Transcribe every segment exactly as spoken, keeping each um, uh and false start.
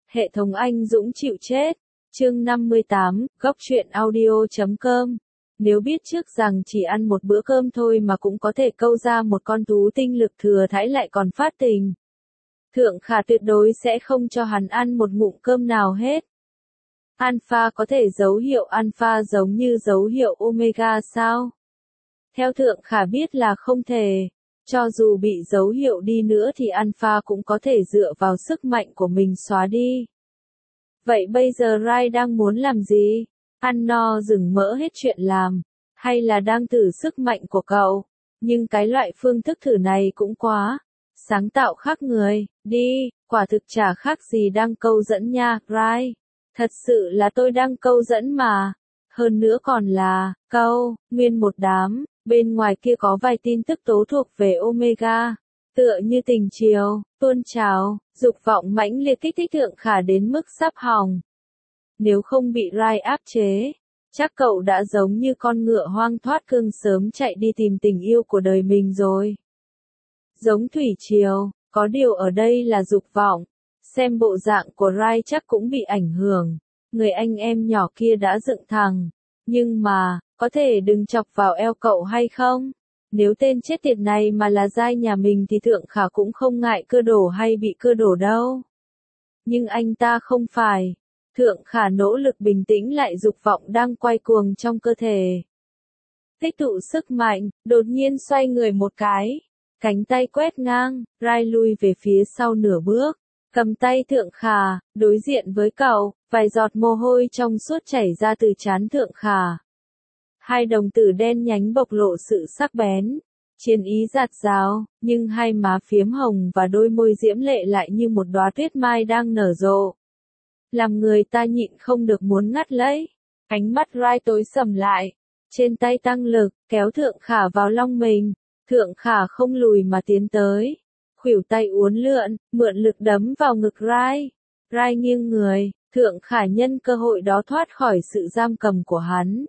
Hệ thống anh Dũng chịu chết. Chương năm mươi tám, góc truyện audio chấm com. Nếu biết trước rằng chỉ ăn một bữa cơm thôi mà cũng có thể câu ra một con thú tinh lực thừa thãi lại còn phát tình, Thượng Khả tuyệt đối sẽ không cho hắn ăn một ngụm cơm nào hết. Alpha có thể dấu hiệu alpha giống như dấu hiệu omega sao? Theo Thượng Khả biết là không thể. Cho dù bị dấu hiệu đi nữa thì alpha cũng có thể dựa vào sức mạnh của mình xóa đi. Vậy bây giờ Rai đang muốn làm gì? Ăn no dừng mỡ hết chuyện làm, hay là đang thử sức mạnh của cậu? Nhưng cái loại phương thức thử này cũng quá sáng tạo khác người, đi, quả thực chả khác gì đang câu dẫn nha, Rai. Thật sự là tôi đang câu dẫn mà. Hơn nữa còn là, câu, nguyên một đám, bên ngoài kia có vài tin tức tố thuộc về Omega. Tựa như tình chiều, tuôn trào, dục vọng mãnh liệt kích thích Thượng Khả đến mức sắp hỏng. Nếu không bị Rai áp chế, chắc cậu đã giống như con ngựa hoang thoát cương sớm chạy đi tìm tình yêu của đời mình rồi. Giống thủy triều, có điều ở đây là dục vọng. Xem bộ dạng của Rai chắc cũng bị ảnh hưởng. Người anh em nhỏ kia đã dựng thẳng. Nhưng mà, có thể đừng chọc vào eo cậu hay không? Nếu tên chết tiệt này mà là giai nhà mình thì Thượng Khả cũng không ngại cưa đổ hay bị cưa đổ đâu. Nhưng anh ta không phải. Thượng Khả nỗ lực bình tĩnh lại dục vọng đang quay cuồng trong cơ thể. Tích tụ sức mạnh, đột nhiên xoay người một cái. Cánh tay quét ngang, Rai lui về phía sau nửa bước. Cầm tay Thượng Khả, đối diện với cậu, vài giọt mồ hôi trong suốt chảy ra từ trán Thượng Khả. Hai đồng tử đen nhánh bộc lộ sự sắc bén, chiến ý rạt rào, nhưng hai má phiếm hồng và đôi môi diễm lệ lại như một đóa tuyết mai đang nở rộ. Làm người ta nhịn không được muốn ngắt lấy. Ánh mắt Rai tối sầm lại, trên tay tăng lực, kéo Thượng Khả vào lòng mình. Thượng Khả không lùi mà tiến tới. Khuỷu tay uốn lượn, mượn lực đấm vào ngực Rai. Rai nghiêng người, Thượng Khả nhân cơ hội đó thoát khỏi sự giam cầm của hắn.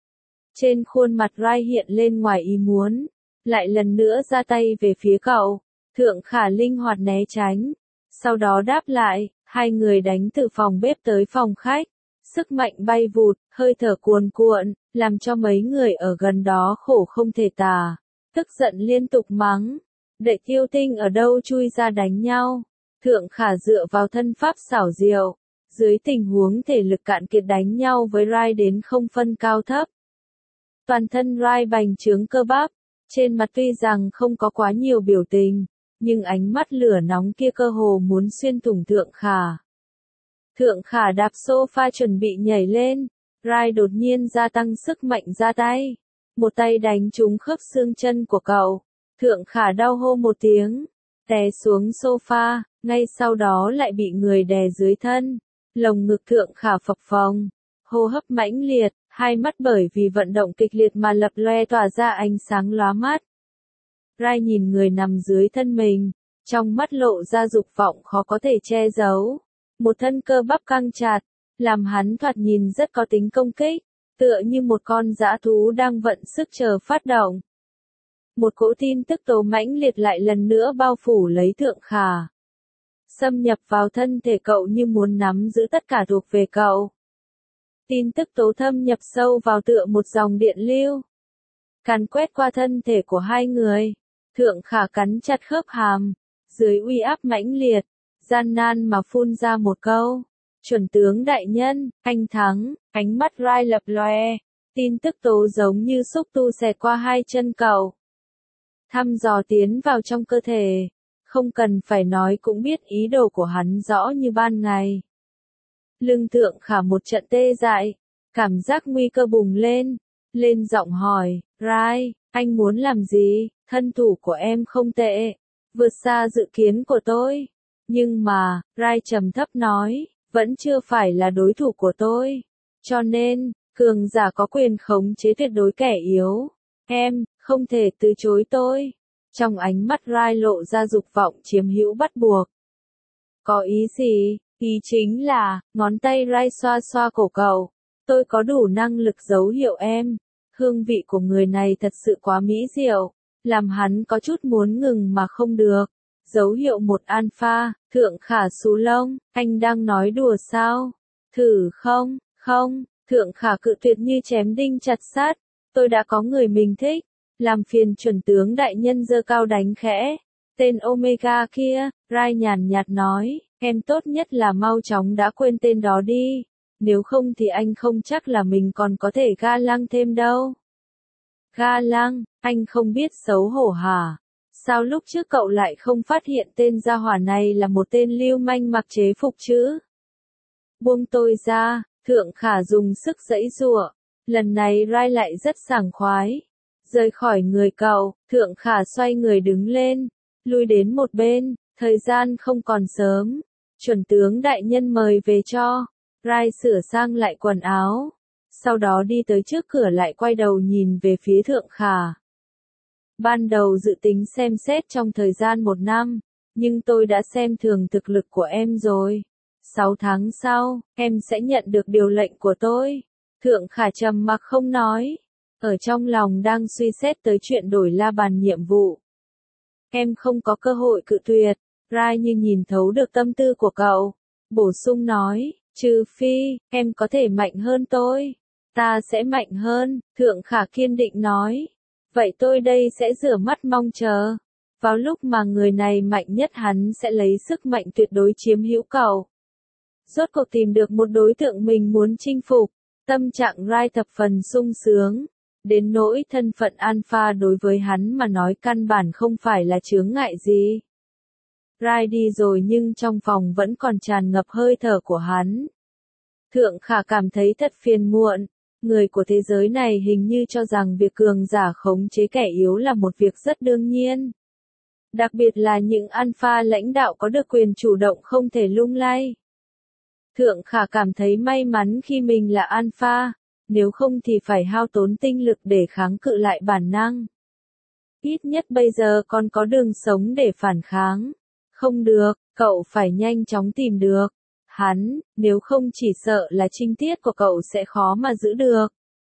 Trên khuôn mặt Rai hiện lên ngoài ý muốn, lại lần nữa ra tay về phía cậu. Thượng Khả linh hoạt né tránh, sau đó đáp lại, hai người đánh từ phòng bếp tới phòng khách. Sức mạnh bay vụt, hơi thở cuồn cuộn, làm cho mấy người ở gần đó khổ không thể tả. Tức giận liên tục mắng. Đệ Tiêu Tinh ở đâu chui ra đánh nhau. Thượng Khả dựa vào thân pháp xảo diệu. Dưới tình huống thể lực cạn kiệt đánh nhau với Rai đến không phân cao thấp. Toàn thân Rai bành trướng cơ bắp. Trên mặt tuy rằng không có quá nhiều biểu tình, nhưng ánh mắt lửa nóng kia cơ hồ muốn xuyên thủng Thượng Khả. Thượng Khả đạp sofa chuẩn bị nhảy lên. Rai đột nhiên gia tăng sức mạnh ra tay. Một tay đánh trúng khớp xương chân của cậu. Thượng Khả đau hô một tiếng, té xuống sofa, ngay sau đó lại bị người đè dưới thân. Lồng ngực Thượng Khả phập phồng, hô hấp mãnh liệt, hai mắt bởi vì vận động kịch liệt mà lập loe tỏa ra ánh sáng lóa mắt. Rai nhìn người nằm dưới thân mình, trong mắt lộ ra dục vọng khó có thể che giấu. Một thân cơ bắp căng chặt, làm hắn thoạt nhìn rất có tính công kích, tựa như một con dã thú đang vận sức chờ phát động. Một cỗ tin tức tố mãnh liệt lại lần nữa bao phủ lấy Thượng Khả. Xâm nhập vào thân thể cậu như muốn nắm giữ tất cả thuộc về cậu. Tin tức tố thâm nhập sâu vào tựa một dòng điện lưu. Càn quét qua thân thể của hai người. Thượng Khả cắn chặt khớp hàm. Dưới uy áp mãnh liệt, gian nan mà phun ra một câu. Chuẩn tướng đại nhân, anh thắng. Ánh mắt Rai lập lòe. Tin tức tố giống như xúc tu xẹt qua hai chân cậu. Thăm dò tiến vào trong cơ thể. Không cần phải nói cũng biết ý đồ của hắn rõ như ban ngày. Lưng Thượng Khả một trận tê dại. Cảm giác nguy cơ bùng lên. Lên giọng hỏi, Rai, anh muốn làm gì? Thân thủ của em không tệ. Vượt xa dự kiến của tôi. Nhưng mà, Rai trầm thấp nói, vẫn chưa phải là đối thủ của tôi. Cho nên, cường giả có quyền khống chế tuyệt đối kẻ yếu. Em, không thể từ chối tôi. Trong ánh mắt Rai lộ ra dục vọng chiếm hữu bắt buộc. Có ý gì? Ý chính là, ngón tay Rai xoa xoa cổ cậu. Tôi có đủ năng lực dấu hiệu em. Hương vị của người này thật sự quá mỹ diệu. Làm hắn có chút muốn ngừng mà không được. Dấu hiệu một alpha, Thượng Khả xù lông, anh đang nói đùa sao? Thử không, không, Thượng Khả cự tuyệt như chém đinh chặt sắt, tôi đã có người mình thích, làm phiền chuẩn tướng đại nhân giơ cao đánh khẽ. Tên Omega kia, Rai nhàn nhạt nói, em tốt nhất là mau chóng đã quên tên đó đi, nếu không thì anh không chắc là mình còn có thể ga lăng thêm đâu. Ga lăng, anh không biết xấu hổ hả? Sao lúc trước cậu lại không phát hiện tên gia hỏa này là một tên lưu manh mặc chế phục chứ? Buông tôi ra, Thượng Khả dùng sức giãy giụa. Lần này Rai lại rất sảng khoái. Rời khỏi người cậu, Thượng Khả xoay người đứng lên, lui đến một bên, thời gian không còn sớm. Chuẩn tướng đại nhân mời về cho. Rai sửa sang lại quần áo. Sau đó đi tới trước cửa lại quay đầu nhìn về phía Thượng Khả. Ban đầu dự tính xem xét trong thời gian một năm, nhưng tôi đã xem thường thực lực của em rồi. Sáu tháng sau, em sẽ nhận được điều lệnh của tôi. Thượng Khả trầm mặc không nói, ở trong lòng đang suy xét tới chuyện đổi la bàn nhiệm vụ. Em không có cơ hội cự tuyệt, Rai như nhìn thấu được tâm tư của cậu, bổ sung nói, trừ phi, em có thể mạnh hơn tôi. Ta sẽ mạnh hơn, Thượng Khả kiên định nói. Vậy tôi đây sẽ rửa mắt mong chờ. Vào lúc mà người này mạnh nhất hắn sẽ lấy sức mạnh tuyệt đối chiếm hữu cậu. Rốt cuộc tìm được một đối tượng mình muốn chinh phục. Tâm trạng Rai thập phần sung sướng. Đến nỗi thân phận alpha đối với hắn mà nói căn bản không phải là chướng ngại gì. Rai đi rồi nhưng trong phòng vẫn còn tràn ngập hơi thở của hắn. Thượng Khả cảm thấy thật phiền muộn. Người của thế giới này hình như cho rằng việc cường giả khống chế kẻ yếu là một việc rất đương nhiên. Đặc biệt là những alpha lãnh đạo có được quyền chủ động không thể lung lay. Thượng Khả cảm thấy may mắn khi mình là alpha, nếu không thì phải hao tốn tinh lực để kháng cự lại bản năng. Ít nhất bây giờ còn có đường sống để phản kháng. Không được, cậu phải nhanh chóng tìm được. Hắn, nếu không chỉ sợ là trinh tiết của cậu sẽ khó mà giữ được.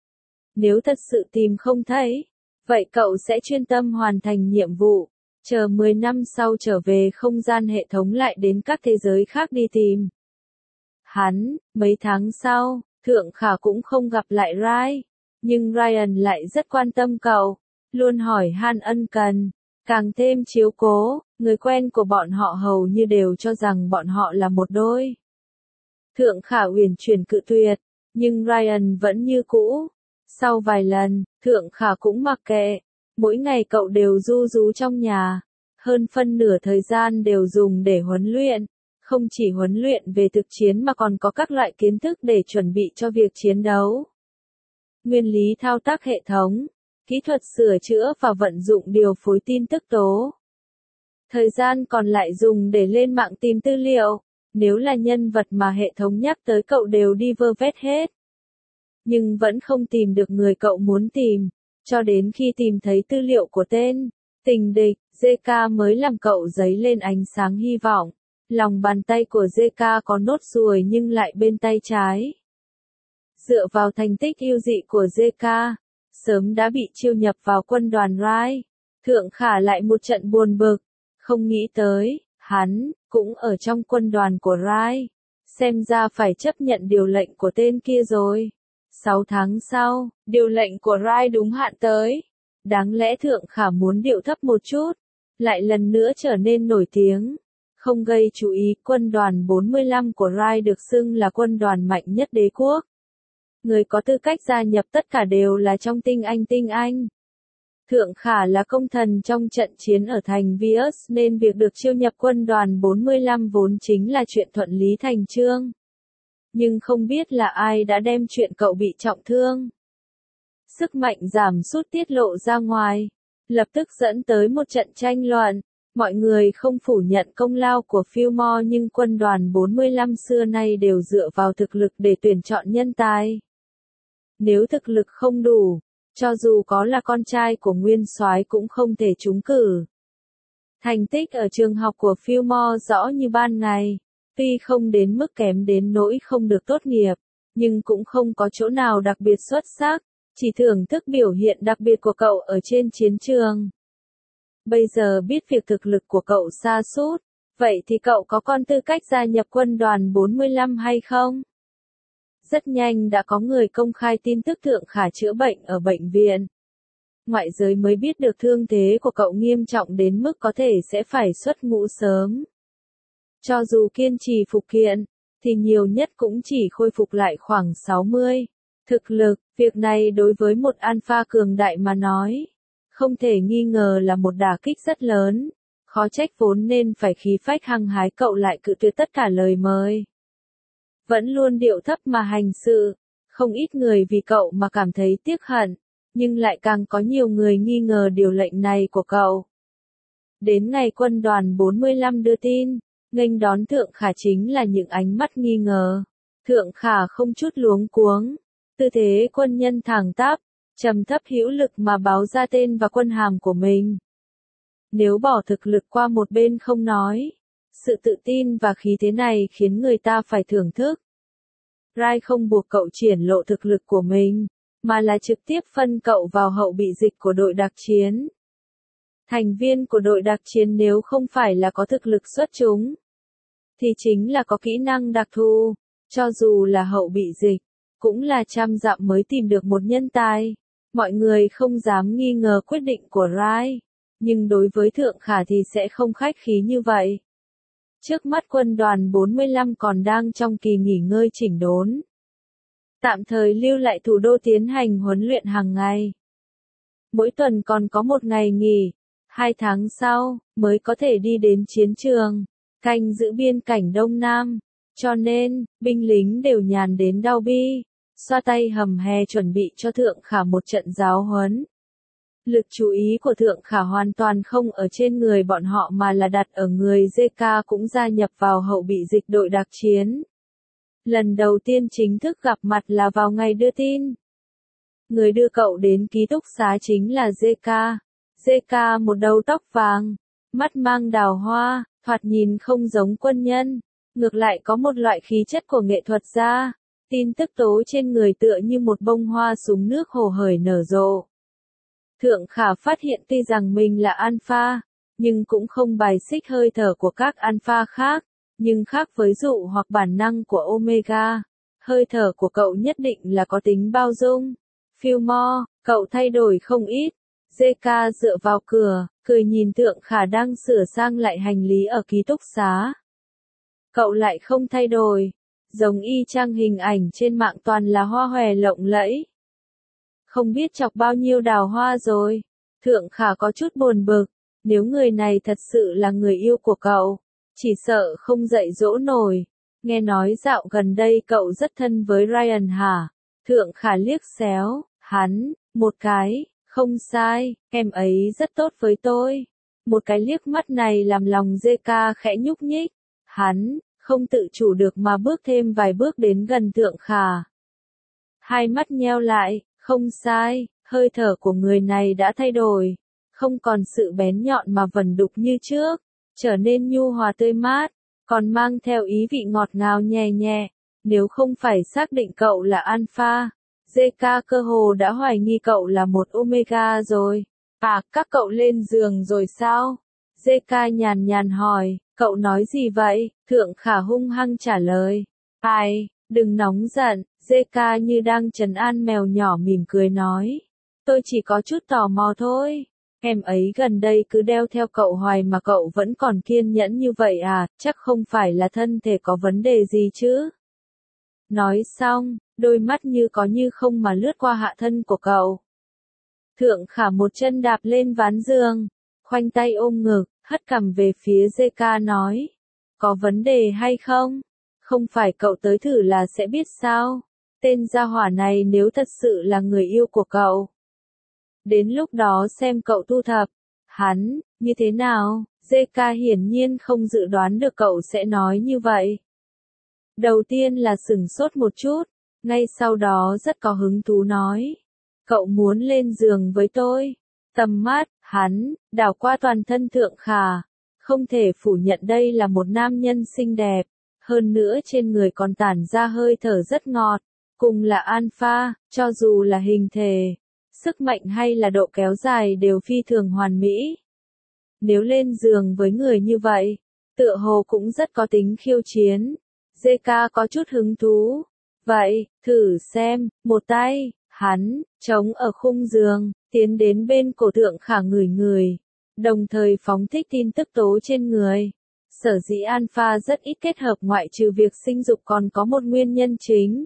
Nếu thật sự tìm không thấy, vậy cậu sẽ chuyên tâm hoàn thành nhiệm vụ, chờ mười năm sau trở về không gian hệ thống lại đến các thế giới khác đi tìm. Hắn, mấy tháng sau, Thượng Khả cũng không gặp lại Rai, nhưng Ryan lại rất quan tâm cậu, luôn hỏi han ân cần, càng thêm chiếu cố, người quen của bọn họ hầu như đều cho rằng bọn họ là một đôi. Thượng Khả uyển chuyển cự tuyệt, nhưng Ryan vẫn như cũ. Sau vài lần, Thượng Khả cũng mặc kệ, mỗi ngày cậu đều ru rú trong nhà, hơn phân nửa thời gian đều dùng để huấn luyện, không chỉ huấn luyện về thực chiến mà còn có các loại kiến thức để chuẩn bị cho việc chiến đấu. Nguyên lý thao tác hệ thống, kỹ thuật sửa chữa và vận dụng điều phối tin tức tố. Thời gian còn lại dùng để lên mạng tìm tư liệu. Nếu là nhân vật mà hệ thống nhắc tới cậu đều đi vơ vét hết. Nhưng vẫn không tìm được người cậu muốn tìm, cho đến khi tìm thấy tư liệu của tên tình địch, giê ca mới làm cậu dấy lên ánh sáng hy vọng. Lòng bàn tay của giê ca có nốt ruồi nhưng lại bên tay trái. Dựa vào thành tích yêu dị của giê ca, sớm đã bị chiêu nhập vào quân đoàn Rai. Thượng Khả lại một trận buồn bực, không nghĩ tới. Hắn, cũng ở trong quân đoàn của Rai. Xem ra phải chấp nhận điều lệnh của tên kia rồi. Sáu tháng sau, điều lệnh của Rai đúng hạn tới. Đáng lẽ Thượng Khả muốn điệu thấp một chút. Lại lần nữa trở nên nổi tiếng. Không gây chú ý, quân đoàn bốn mươi lăm của Rai được xưng là quân đoàn mạnh nhất đế quốc. Người có tư cách gia nhập tất cả đều là trong tinh anh tinh anh. Thượng Khả là công thần trong trận chiến ở thành Vius nên việc được chiêu nhập quân đoàn bốn mươi lăm vốn chính là chuyện thuận lý thành chương. Nhưng không biết là ai đã đem chuyện cậu bị trọng thương. Sức mạnh giảm sút tiết lộ ra ngoài, lập tức dẫn tới một trận tranh luận. Mọi người không phủ nhận công lao của Fillmore nhưng quân đoàn bốn mươi lăm xưa nay đều dựa vào thực lực để tuyển chọn nhân tài. Nếu thực lực không đủ, cho dù có là con trai của nguyên soái cũng không thể trúng cử. Thành tích ở trường học của Fillmore rõ như ban ngày, tuy không đến mức kém đến nỗi không được tốt nghiệp, nhưng cũng không có chỗ nào đặc biệt xuất sắc, chỉ thưởng thức biểu hiện đặc biệt của cậu ở trên chiến trường. Bây giờ biết việc thực lực của cậu sa sút, vậy thì cậu có còn tư cách gia nhập quân đoàn bốn mươi lăm hay không? Rất nhanh đã có người công khai tin tức Thượng Khả chữa bệnh ở bệnh viện. Ngoại giới mới biết được thương thế của cậu nghiêm trọng đến mức có thể sẽ phải xuất ngũ sớm. Cho dù kiên trì phục kiện, thì nhiều nhất cũng chỉ khôi phục lại khoảng sáu mươi. Thực lực, việc này đối với một alpha cường đại mà nói, không thể nghi ngờ là một đả kích rất lớn. Khó trách vốn nên phải khí phách hăng hái cậu lại cự tuyệt tất cả lời mời. Vẫn luôn điệu thấp mà hành sự, không ít người vì cậu mà cảm thấy tiếc hận, nhưng lại càng có nhiều người nghi ngờ điều lệnh này của cậu. Đến ngày quân đoàn bốn mươi lăm đưa tin, nghênh đón Thượng Khả chính là những ánh mắt nghi ngờ. Thượng Khả không chút luống cuống, tư thế quân nhân thẳng tắp, trầm thấp hữu lực mà báo ra tên và quân hàm của mình. Nếu bỏ thực lực qua một bên không nói, sự tự tin và khí thế này khiến người ta phải thưởng thức. Rai không buộc cậu triển lộ thực lực của mình, mà là trực tiếp phân cậu vào hậu bị dịch của đội đặc chiến. Thành viên của đội đặc chiến nếu không phải là có thực lực xuất chúng, thì chính là có kỹ năng đặc thù, cho dù là hậu bị dịch, cũng là trăm dặm mới tìm được một nhân tài. Mọi người không dám nghi ngờ quyết định của Rai, nhưng đối với Thượng Khả thì sẽ không khách khí như vậy. Trước mắt quân đoàn bốn mươi lăm còn đang trong kỳ nghỉ ngơi chỉnh đốn. Tạm thời lưu lại thủ đô tiến hành huấn luyện hàng ngày. Mỗi tuần còn có một ngày nghỉ, hai tháng sau, mới có thể đi đến chiến trường, canh giữ biên cảnh Đông Nam. Cho nên, binh lính đều nhàn đến đau bi, xoa tay hầm hè chuẩn bị cho Thượng Khả một trận giáo huấn. Lực chú ý của Thượng Khả hoàn toàn không ở trên người bọn họ mà là đặt ở người giê ca cũng gia nhập vào hậu bị dịch đội đặc chiến. Lần đầu tiên chính thức gặp mặt là vào ngày đưa tin. Người đưa cậu đến ký túc xá chính là giê ca. giê ca một đầu tóc vàng, mắt mang đào hoa, thoạt nhìn không giống quân nhân, ngược lại có một loại khí chất của nghệ thuật gia. Tin tức tố trên người tựa như một bông hoa súng nước hồ hởi nở rộ. Thượng Khả phát hiện tuy rằng mình là alpha, nhưng cũng không bài xích hơi thở của các alpha khác, nhưng khác với dụ hoặc bản năng của omega, hơi thở của cậu nhất định là có tính bao dung. Fillmore, cậu thay đổi không ít. giê ca dựa vào cửa, cười nhìn Thượng Khả đang sửa sang lại hành lý ở ký túc xá. Cậu lại không thay đổi, giống y chang hình ảnh trên mạng toàn là hoa hòe lộng lẫy. Không biết chọc bao nhiêu đào hoa rồi. Thượng Khả có chút buồn bực, nếu người này thật sự là người yêu của cậu, chỉ sợ không dạy dỗ nổi. Nghe nói dạo gần đây cậu rất thân với Ryan hả? Thượng Khả liếc xéo, hắn, một cái, không sai, em ấy rất tốt với tôi. Một cái liếc mắt này làm lòng giê ca khẽ nhúc nhích. Hắn, không tự chủ được mà bước thêm vài bước đến gần Thượng Khả. Hai mắt nheo lại, không sai, hơi thở của người này đã thay đổi. Không còn sự bén nhọn mà vẩn đục như trước, trở nên nhu hòa tươi mát, còn mang theo ý vị ngọt ngào nhẹ nhẹ. Nếu không phải xác định cậu là alpha, giê ca cơ hồ đã hoài nghi cậu là một omega rồi. À, các cậu lên giường rồi sao? giê ca nhàn nhàn hỏi, cậu nói gì vậy? Thượng Khả hung hăng trả lời. Ai, đừng nóng giận, giê ca như đang trấn an mèo nhỏ mỉm cười nói. Tôi chỉ có chút tò mò thôi. Em ấy gần đây cứ đeo theo cậu hoài mà cậu vẫn còn kiên nhẫn như vậy à, chắc không phải là thân thể có vấn đề gì chứ? Nói xong, đôi mắt như có như không mà lướt qua hạ thân của cậu. Thượng Khả một chân đạp lên ván giường, khoanh tay ôm ngực, hất cằm về phía giê ca nói. Có vấn đề hay không? Không phải cậu tới thử là sẽ biết sao? Tên gia hỏa này nếu thật sự là người yêu của cậu. Đến lúc đó xem cậu thu thập. Hắn, như thế nào? giê ca hiển nhiên không dự đoán được cậu sẽ nói như vậy. Đầu tiên là sửng sốt một chút, ngay sau đó rất có hứng thú nói. Cậu muốn lên giường với tôi. Tầm mắt, hắn, đảo qua toàn thân Thượng Khả. Không thể phủ nhận đây là một nam nhân xinh đẹp. Hơn nữa trên người còn tản ra hơi thở rất ngọt. Cùng là alpha, cho dù là hình thể, sức mạnh hay là độ kéo dài đều phi thường hoàn mỹ. Nếu lên giường với người như vậy, tựa hồ cũng rất có tính khiêu chiến. giê ca có chút hứng thú. Vậy, thử xem, một tay, hắn, chống ở khung giường, tiến đến bên cổ Thượng Khả ngửi người, đồng thời phóng thích tin tức tố trên người. Sở dĩ alpha rất ít kết hợp ngoại trừ việc sinh dục còn có một nguyên nhân chính.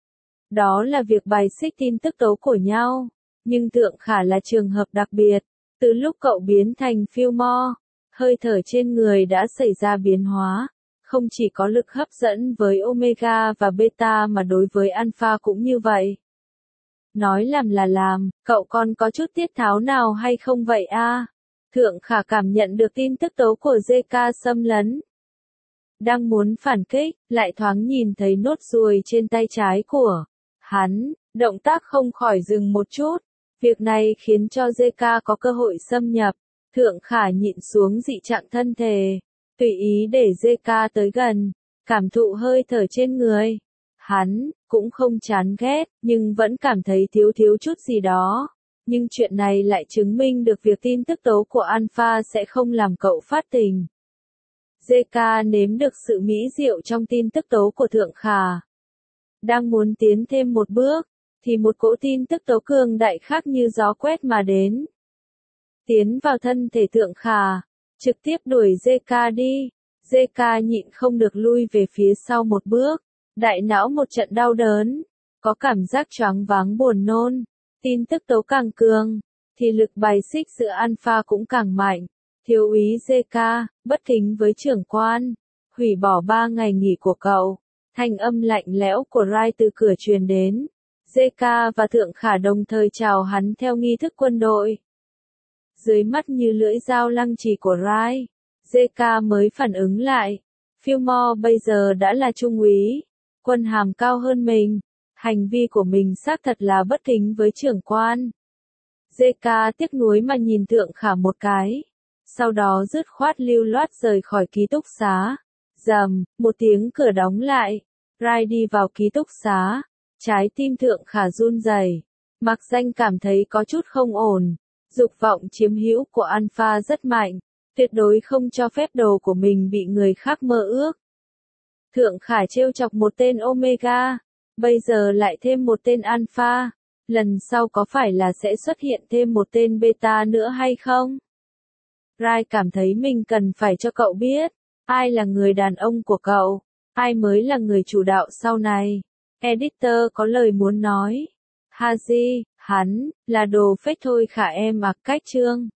Đó là việc bài xích tin tức tố của nhau. Nhưng Thượng Khả là trường hợp đặc biệt. Từ lúc cậu biến thành Fillmore, hơi thở trên người đã xảy ra biến hóa. Không chỉ có lực hấp dẫn với Omega và Beta mà đối với Alpha cũng như vậy. Nói làm là làm, cậu còn có chút tiết tháo nào hay không vậy a? Thượng Khả cảm nhận được tin tức tố của giê ca xâm lấn. Đang muốn phản kích, lại thoáng nhìn thấy nốt ruồi trên tay trái của hắn, động tác không khỏi dừng một chút. Việc này khiến cho giê ca có cơ hội xâm nhập. Thượng Khả nhịn xuống dị trạng thân thể, tùy ý để giê ca tới gần, cảm thụ hơi thở trên người. Hắn cũng không chán ghét, nhưng vẫn cảm thấy thiếu thiếu chút gì đó. Nhưng chuyện này lại chứng minh được việc tin tức tố của Alpha sẽ không làm cậu phát tình. giê ca nếm được sự mỹ diệu trong tin tức tố của Thượng Khả. Đang muốn tiến thêm một bước, thì một cỗ tin tức tố cường đại khác như gió quét mà đến. Tiến vào thân thể Thượng Khả, trực tiếp đuổi giê ca đi. giê ca nhịn không được lui về phía sau một bước, đại não một trận đau đớn, có cảm giác choáng váng buồn nôn. Tin tức tố càng cường, thì lực bài xích giữa alpha cũng càng mạnh. Thiếu úy giê ca, bất kính với trưởng quan, hủy bỏ ba ngày nghỉ của cậu. Thanh âm lạnh lẽo của Rai từ cửa truyền đến. giê ca và Thượng Khả đồng thời chào hắn theo nghi thức quân đội. Dưới mắt như lưỡi dao lăng trì của Rai, giê ca mới phản ứng lại. Fillmore bây giờ đã là trung úy, quân hàm cao hơn mình. Hành vi của mình xác thật là bất kính với trưởng quan. giê ca tiếc nuối mà nhìn Thượng Khả một cái. Sau đó dứt khoát lưu loát rời khỏi ký túc xá. Rầm, một tiếng cửa đóng lại. Rai đi vào ký túc xá. Trái tim Thượng Khả run rẩy. Mặc danh cảm thấy có chút không ổn. Dục vọng chiếm hữu của Alpha rất mạnh. Tuyệt đối không cho phép đồ của mình bị người khác mơ ước. Thượng Khả trêu chọc một tên Omega. Bây giờ lại thêm một tên Alpha. Lần sau có phải là sẽ xuất hiện thêm một tên Beta nữa hay không? Rai cảm thấy mình cần phải cho cậu biết. Ai là người đàn ông của cậu? Ai mới là người chủ đạo sau này? Editor có lời muốn nói. Haji, hắn, là đồ phết thôi Khả em mặc cách chương.